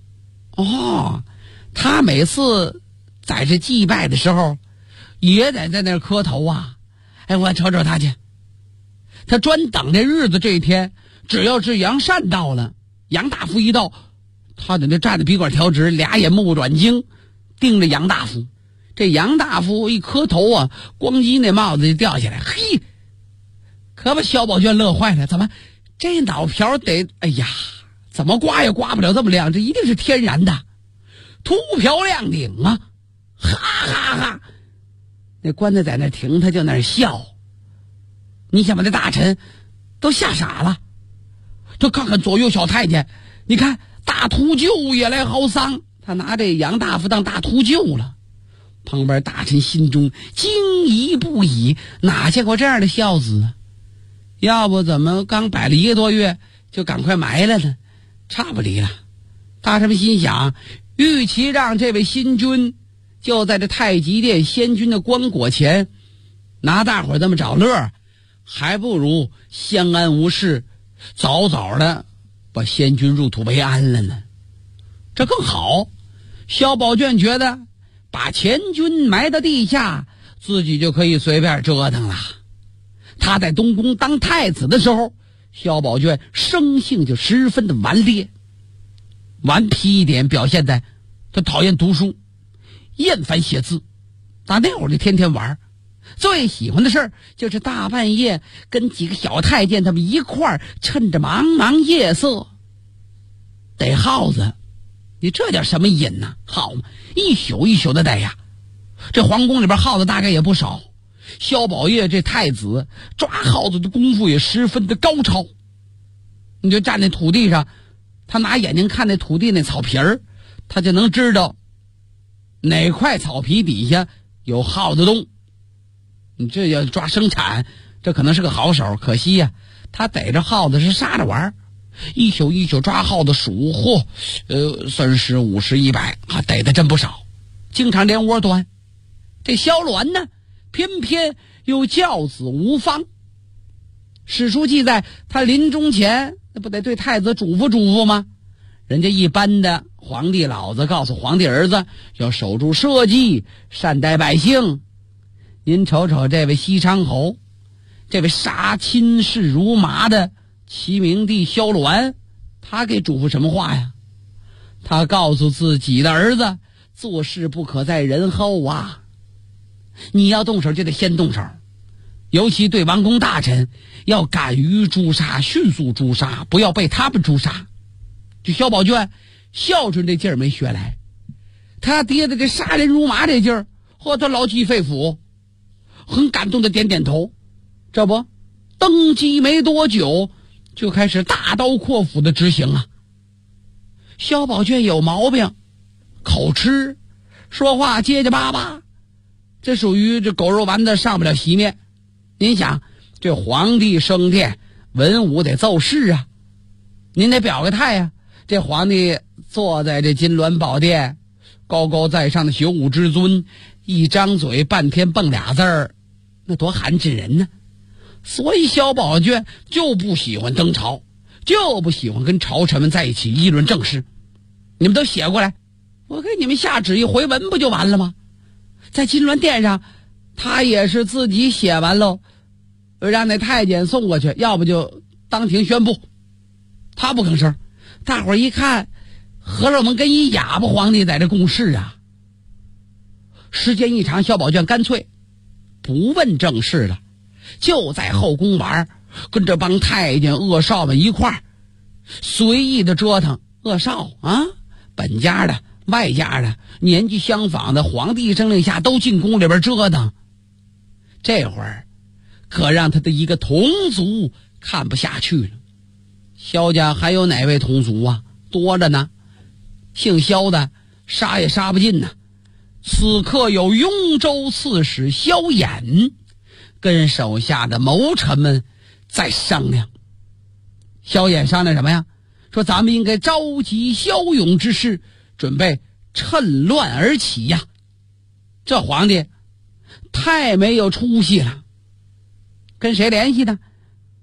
B: 他每次在这祭拜的时候也得在那磕头啊。我瞅瞅他去，他专等这日子，这一天只要是杨善到了，杨大夫一到，他在那站着，笔管调直，俩眼目不转睛盯着杨大夫。这杨大夫一磕头啊，咣叽那帽子就掉下来，嘿，可把萧宝卷乐坏了。怎么这脑瓢得，怎么刮也刮不了这么亮，这一定是天然的，秃瓢亮顶啊！哈哈哈！那官子在那停，他就那儿笑。你想把这大臣都吓傻了。就看看左右小太监，你看大秃鹫也来嚎丧，他拿这杨大夫当大秃鹫了。旁边大臣心中惊疑不已，哪见过这样的孝子啊？要不怎么刚摆了1个多月就赶快埋了呢？差不离了。大臣们心想，与其让这位新君就在这太极殿先君的棺椁前拿大伙这么找乐，还不如相安无事，早早的把先君入土为安了呢，这更好。萧宝卷觉得把前君埋到地下，自己就可以随便折腾了。他在东宫当太子的时候，萧宝卷生性就十分的顽劣，顽皮一点表现在他讨厌读书，厌烦写字，打那会儿就天天玩，最喜欢的事儿就是大半夜跟几个小太监他们一块儿，趁着茫茫夜色逮耗子。你这叫什么瘾呢？好嘛，一宿一宿的逮呀。这皇宫里边耗子大概也不少，萧宝业这太子抓耗子的功夫也十分的高超。你就站在土地上，他拿眼睛看那土地那草皮儿，他就能知道哪块草皮底下有耗子洞。你这要抓生产，这可能是个好手，可惜呀，他逮着耗子是杀着玩，一宿一宿抓耗子数，嚯，30、50、100啊，逮的真不少，经常连窝端。这萧鸾呢，偏偏又教子无方。史书记载，他临终前那不得对太子嘱咐吗？人家一般的皇帝老子告诉皇帝儿子要守住社稷，善待百姓。您瞅瞅这位西昌侯，这位杀亲事如麻的齐明帝萧鸾，他给嘱咐什么话呀？他告诉自己的儿子，做事不可在人后啊，你要动手就得先动手，尤其对王公大臣要敢于诛杀，迅速诛杀，不要被他们诛杀。这萧宝卷孝顺这劲儿没学来，他爹的这杀人如麻这劲儿，他牢记肺腑，很感动的点点头。这不登基没多久就开始大刀阔斧的执行啊。萧宝卷有毛病，口吃，说话结结巴巴，这属于这狗肉丸子上不了席面。您想，这皇帝升殿，文武得奏事啊，您得表个态啊。这皇帝坐在这金銮宝殿，高高在上的朽武之尊，一张嘴半天蹦俩字儿，那多寒碜人呢。所以萧宝卷就不喜欢登朝，就不喜欢跟朝臣们在一起议论政事。你们都写过来，我给你们下旨意回文不就完了吗？在金銮殿上，他也是自己写完喽，让那太监送过去，要不就当庭宣布。他不吭声，大伙儿一看，合着我们跟一哑巴皇帝在这共事啊。时间一长，萧宝卷干脆不问政事了，就在后宫玩，跟这帮太监恶少们一块儿随意的折腾。恶少啊，本家的外家的年纪相仿的，皇帝政令下都进宫里边折腾。这会儿可让他的一个同族看不下去了。萧家还有哪位同族啊？多着呢，姓萧的杀也杀不尽呢。此刻有雍州刺史萧衍跟手下的谋臣们在商量。萧衍商量什么呀？说咱们应该召集骁勇之士，准备趁乱而起呀。这皇帝太没有出息了。跟谁联系呢？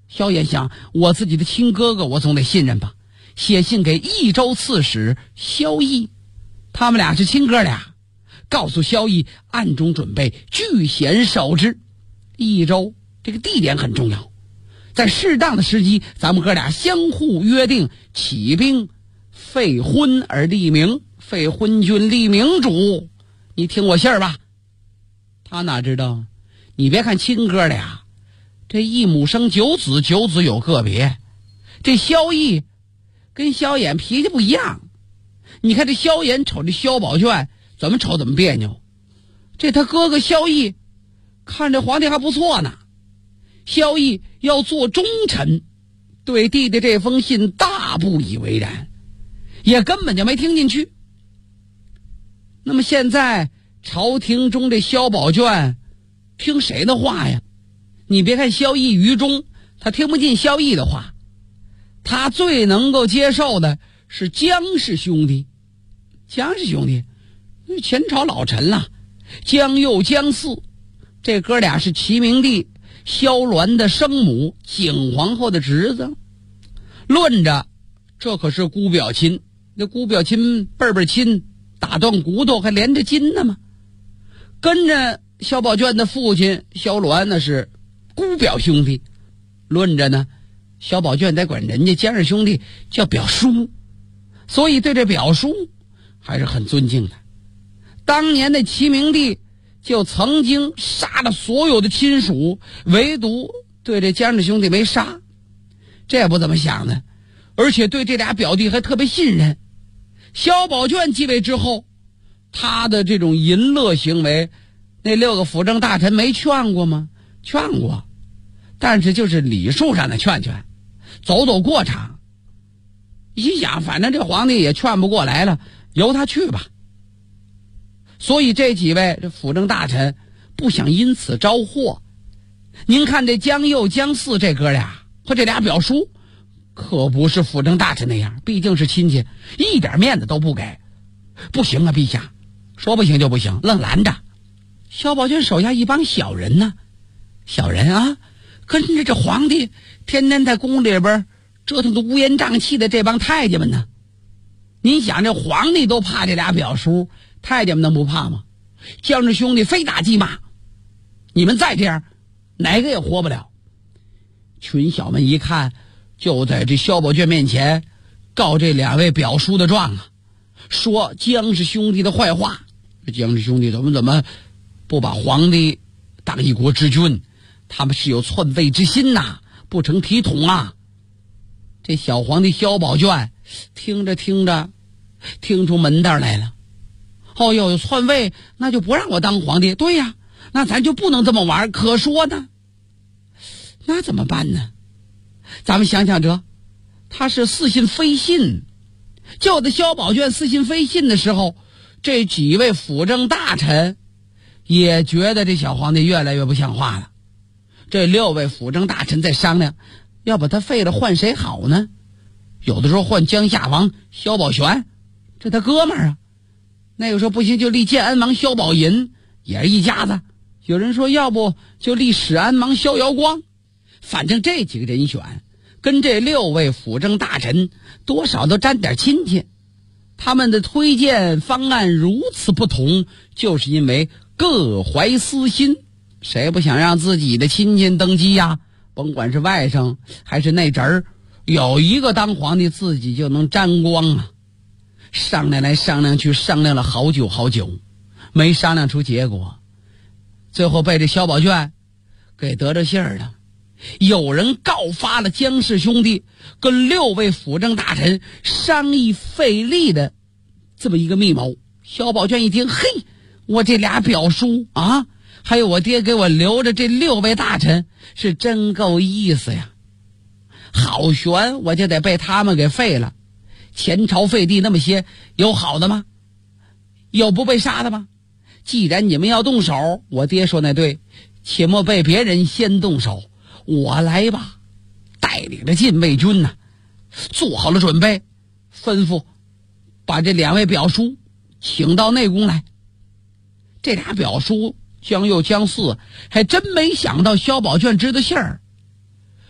B: 萧衍想，我自己的亲哥哥我总得信任吧，写信给益州刺史萧绎，他们俩是亲哥俩，告诉萧绎暗中准备据险守之。益州这个地点很重要，在适当的时机，咱们哥俩相互约定起兵废昏而立明，废昏君立明主，你听我信儿吧。他哪知道，你别看亲哥俩，这一母生九子，九子有个别，这萧绎跟萧衍脾气不一样。你看这萧衍瞅这萧宝卷怎么瞅怎么别扭，这他哥哥萧绎看这皇帝还不错呢。萧绎要做忠臣，对弟弟这封信大不以为然，也根本就没听进去。那么现在朝廷中这萧宝卷听谁的话呀？你别看萧绎愚忠，他听不进萧绎的话，他最能够接受的是姜氏兄弟。姜氏兄弟前朝老臣了，姜佑、姜嗣，这哥俩是齐明帝萧鸾的生母，景皇后的侄子。论着这可是姑表亲，那姑表亲辈辈亲，打断骨头还连着筋呢嘛。跟着萧宝卷的父亲萧鸾那是姑表兄弟，论着呢萧宝卷得管人家姜氏兄弟叫表叔，所以对这表叔还是很尊敬的。当年的齐明帝就曾经杀了所有的亲属，唯独对这姜氏兄弟没杀，这也不怎么想的，而且对这俩表弟还特别信任。萧宝卷继位之后，他的这种淫乐行为，那6个辅政大臣没劝过吗？劝过，但是就是礼数上的劝，走过场。一想反正这皇帝也劝不过来了，由他去吧。所以这几位这辅政大臣不想因此招祸。您看这姜佑、姜嗣这哥俩和这俩表叔可不是辅政大臣那样，毕竟是亲戚，一点面子都不给。不行啊，陛下，说不行就不行，愣拦着。萧宝卷手下一帮小人呢，小人啊，跟着这皇帝天天在宫里边折腾的乌烟瘴气的这帮太监们呢。您想这皇帝都怕这俩表叔，太监们能不怕吗？姜氏兄弟非打即骂，你们再这样哪个也活不了。群小们一看，就在这萧宝卷面前告这2位表叔的状啊，说姜氏兄弟的坏话。这姜氏兄弟怎么不把皇帝当一国之君，他们是有篡位之心呐，不成体统啊。这小皇帝萧宝卷听着听出门道来了。哦哟，有篡位那就不让我当皇帝，对呀，那咱就不能这么玩，可说呢。那怎么办呢？咱们想想他是似信非信。就在萧宝卷似信非信的时候，这几位辅政大臣也觉得这小皇帝越来越不像话了。这6位辅政大臣在商量，要把他废了换谁好呢？有的时候换江夏王萧宝玄，这他哥们儿啊。那个时候不行就立建安王萧宝寅，也是一家子。有人说要不就立始安王萧遥光。反正这几个人选跟这6位辅政大臣多少都沾点亲戚，他们的推荐方案如此不同，就是因为各怀私心。谁不想让自己的亲戚登基呀？甭管是外甥还是内侄儿，有一个当皇帝自己就能沾光啊。商量来商量去，商量了好久，没商量出结果。最后被这萧宝卷给得着信儿了。有人告发了姜氏兄弟跟6位辅政大臣商议费力的这么一个密谋。萧宝卷一听，嘿，我这俩表叔啊，还有我爹给我留着这6位大臣，是真够意思呀。好悬，我就得被他们给废了。前朝废帝那么些，有好的吗？有不被杀的吗？既然你们要动手，我爹说那对，且莫被别人先动手，我来吧。带领着禁卫军呢，做好了准备，吩咐把这2位表叔请到内宫来。这俩表叔姜佑、姜嗣还真没想到萧宝卷知道信儿。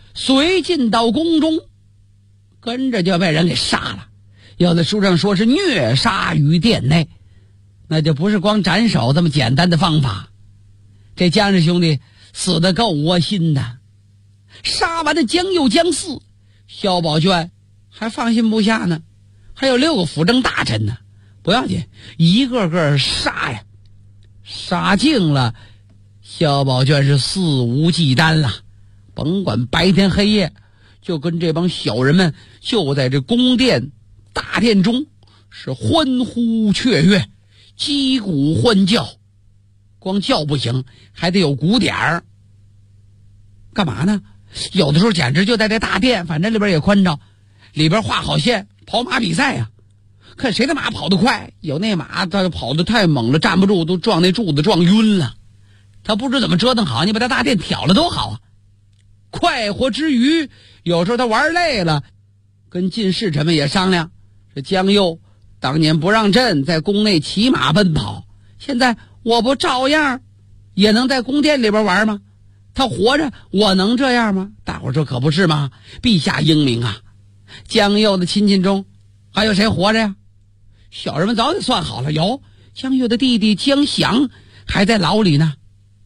B: 随进到宫中，跟着就被人给杀了。有的书上说是虐杀于殿内，那就不是光斩首这么简单的方法。这姜氏兄弟死得够窝心的。杀完的姜佑、姜四，萧宝卷还放心不下呢，还有6个辅政大臣呢，不要紧，一个个杀呀，杀尽了。萧宝卷是肆无忌惮了，甭管白天黑夜，就跟这帮小人们就在这宫殿大殿中是欢呼雀跃，击鼓欢叫，光叫不行，还得有鼓点儿。干嘛呢？有的时候简直就在这大殿，反正里边也宽敞，里边画好线，跑马比赛呀，看谁的马跑得快。有那马他跑得太猛了，站不住，都撞那柱子撞晕了。他不知怎么折腾好，你把他大殿挑了多好啊！快活之余，有时候他玩累了，跟进士臣们也商量，这姜佑当年不让朕在宫内骑马奔跑，现在我不照样也能在宫殿里边玩吗？他活着我能这样吗？大伙说可不是吗？陛下英明啊！姜佑的亲戚中还有谁活着呀？小人们早就算好了，有姜佑的弟弟姜祥还在牢里呢。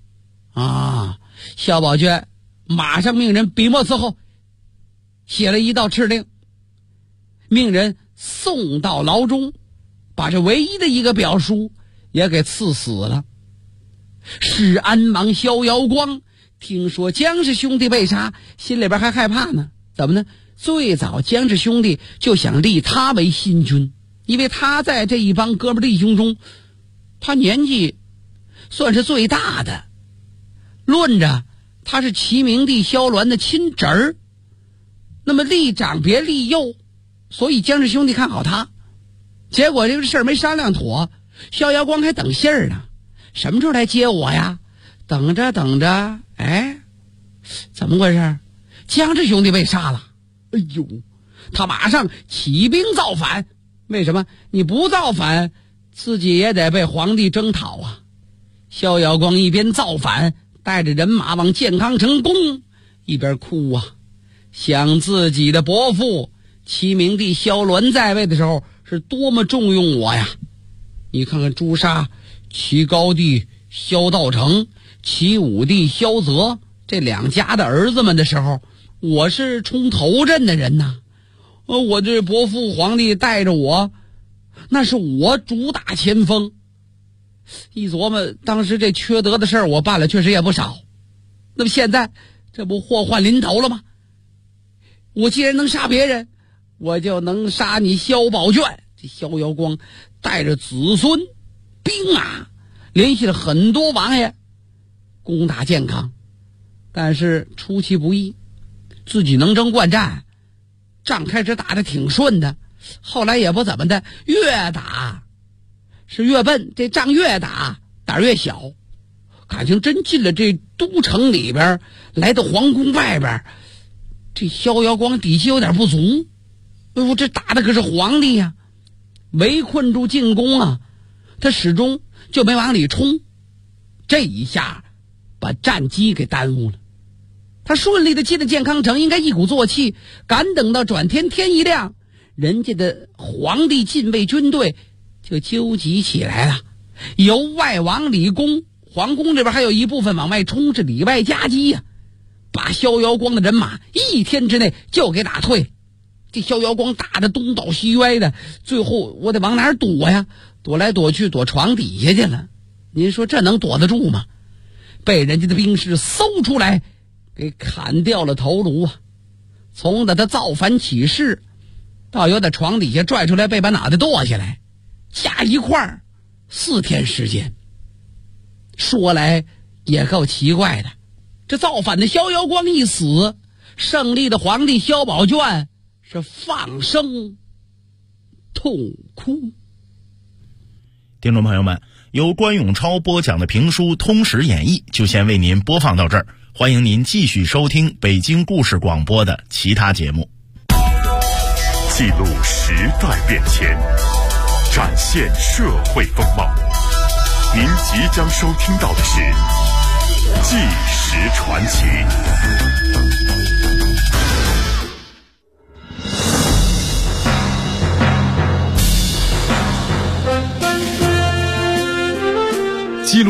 B: 萧宝卷马上命人笔墨伺候，写了一道敕令，命人送到牢中，把这唯一的一个表叔也给赐死了。史安王萧遥光听说姜氏兄弟被杀，心里边还害怕呢。怎么呢？最早姜氏兄弟就想立他为新君，因为他在这一帮哥们弟兄中，他年纪算是最大的，论着他是齐明帝萧鸾的亲侄儿，那么立长别立幼，所以姜氏兄弟看好他。结果这个事儿没商量妥，萧遥光还等信儿呢，什么时候来接我呀？等着等着，哎，怎么回事？姜氏兄弟被杀了。哎呦，他马上起兵造反。为什么？你不造反，自己也得被皇帝征讨啊。萧遥光一边造反，带着人马往建康城攻，一边哭啊，想自己的伯父齐明帝萧鸾在位的时候是多么重用我呀。你看看诛杀齐高帝萧道成、齐武帝萧泽这两家的儿子们的时候，我是冲头阵的人呐。我这伯父皇帝带着我，那是我主打前锋。一琢磨，当时这缺德的事儿我办了确实也不少，那么现在这不祸患临头了吗？我既然能杀别人，我就能杀你萧宝卷。这萧遥光带着子孙兵马联系了很多王爷攻打建康，但是出其不意，自己能征惯战，仗开始打得挺顺的，后来也不怎么的，越打是越笨，这仗越打胆越小，感情真进了这都城里边，来到皇宫外边，这萧遥光底气有点不足。这打的可是皇帝呀，围困住进宫啊，他始终就没往里冲，这一下把战机给耽误了。他顺利的进了建康城，应该一鼓作气，赶等到转天天一亮，人家的皇帝禁卫军队就纠集起来了，由外往里攻，皇宫这边还有一部分往外冲，是里外夹击呀，把萧遥光的人马一天之内就给打退。这萧遥光打得东倒西歪的，最后我得往哪儿躲呀？躲来躲去，躲床底下去了。您说这能躲得住吗？被人家的兵士搜出来，给砍掉了头颅啊！从他造反起事，到由在床底下拽出来，被把脑袋剁下来，加一块儿4天时间。说来也够奇怪的，这造反的萧遥光一死，胜利的皇帝萧宝卷是放声痛哭。
E: 听众朋友们，由关永超播讲的评书《通史演义》就先为您播放到这儿，欢迎您继续收听北京故事广播的其他节目。
N: 记录时代变迁，展现社会风貌。您即将收听到的是《纪实传奇》。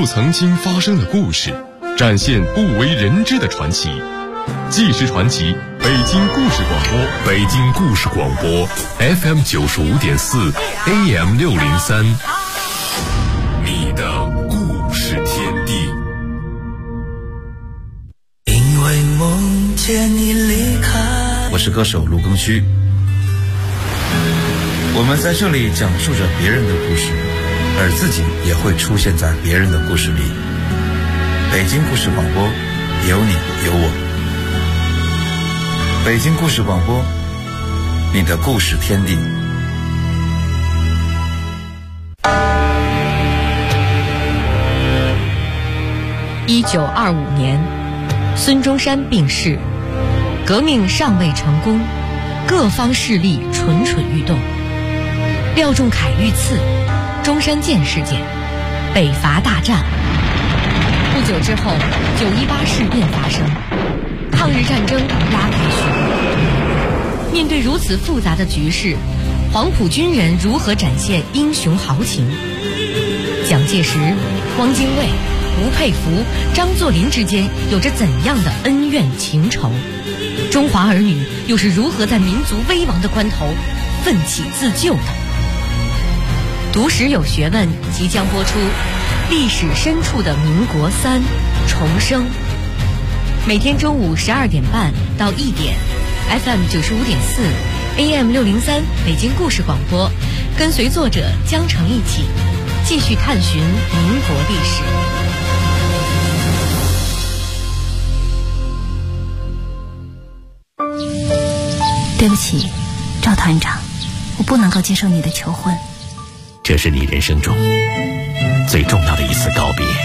O: 述曾经发生的故事，展现不为人知的传奇。纪实传奇，北京故事广播，
N: 北京故事广播 FM 95.4 AM 603，你的故事天地。
P: 因为梦见你离开。我是歌手卢庚戌，我们在这里讲述着别人的故事，而自己也会出现在别人的故事里。北京故事广播，有你有我。北京故事广播，你的故事天地。
M: 1925年，孙中山病逝，革命尚未成功，各方势力蠢蠢欲动。廖仲恺遇刺，中山舰事件，北伐大战。不久之后，918事变发生，抗日战争拉开序幕。面对如此复杂的局势，黄埔军人如何展现英雄豪情？蒋介石、汪精卫、吴佩孚、张作霖之间有着怎样的恩怨情仇？中华儿女又是如何在民族危亡的关头奋起自救的？读史有学问即将播出历史深处的民国3重生，每天中午12点半到1点 FM 95.4 AM 603北京故事广播，跟随作者江城一起继续探寻民国历史。
Q: 对不起，赵团长，我不能够接受你的求婚。
R: 这是你人生中最重要的一次告别，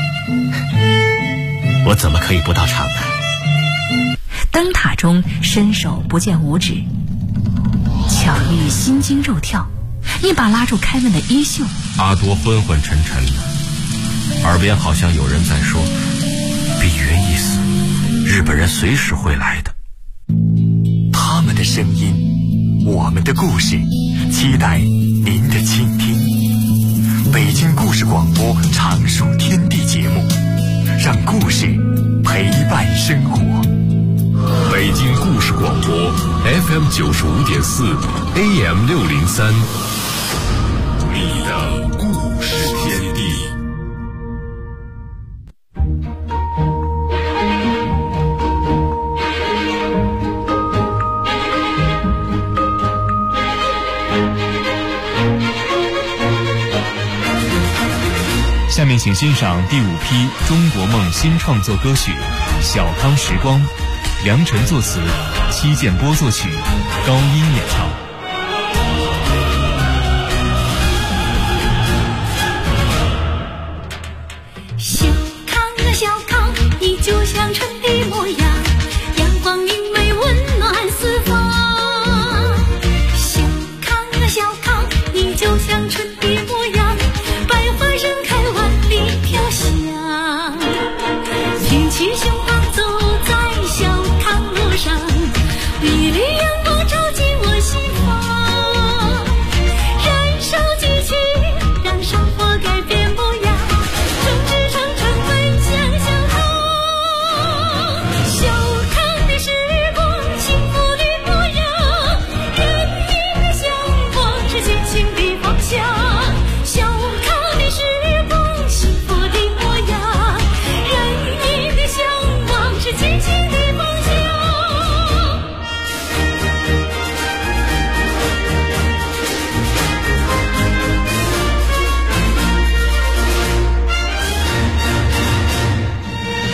R: 我怎么可以不到场呢？
Q: 灯塔中伸手不见五指，巧遇心惊肉跳，一把拉住开门的衣袖。
S: 阿多昏昏沉沉的，耳边好像有人在说：比约意思，日本人随时会来的。
G: 他们的声音，我们的故事，期待您的倾听。北京故事广播常述天地节目，让故事陪伴生活。
N: 北京故事广播 FM 95.4 AM 603，你的故事天地。
H: 下面请欣赏第5批中国梦新创作歌曲《小康时光》，梁晨作词，戚建波作曲，高音演唱。
J: 小康啊小康，你就像春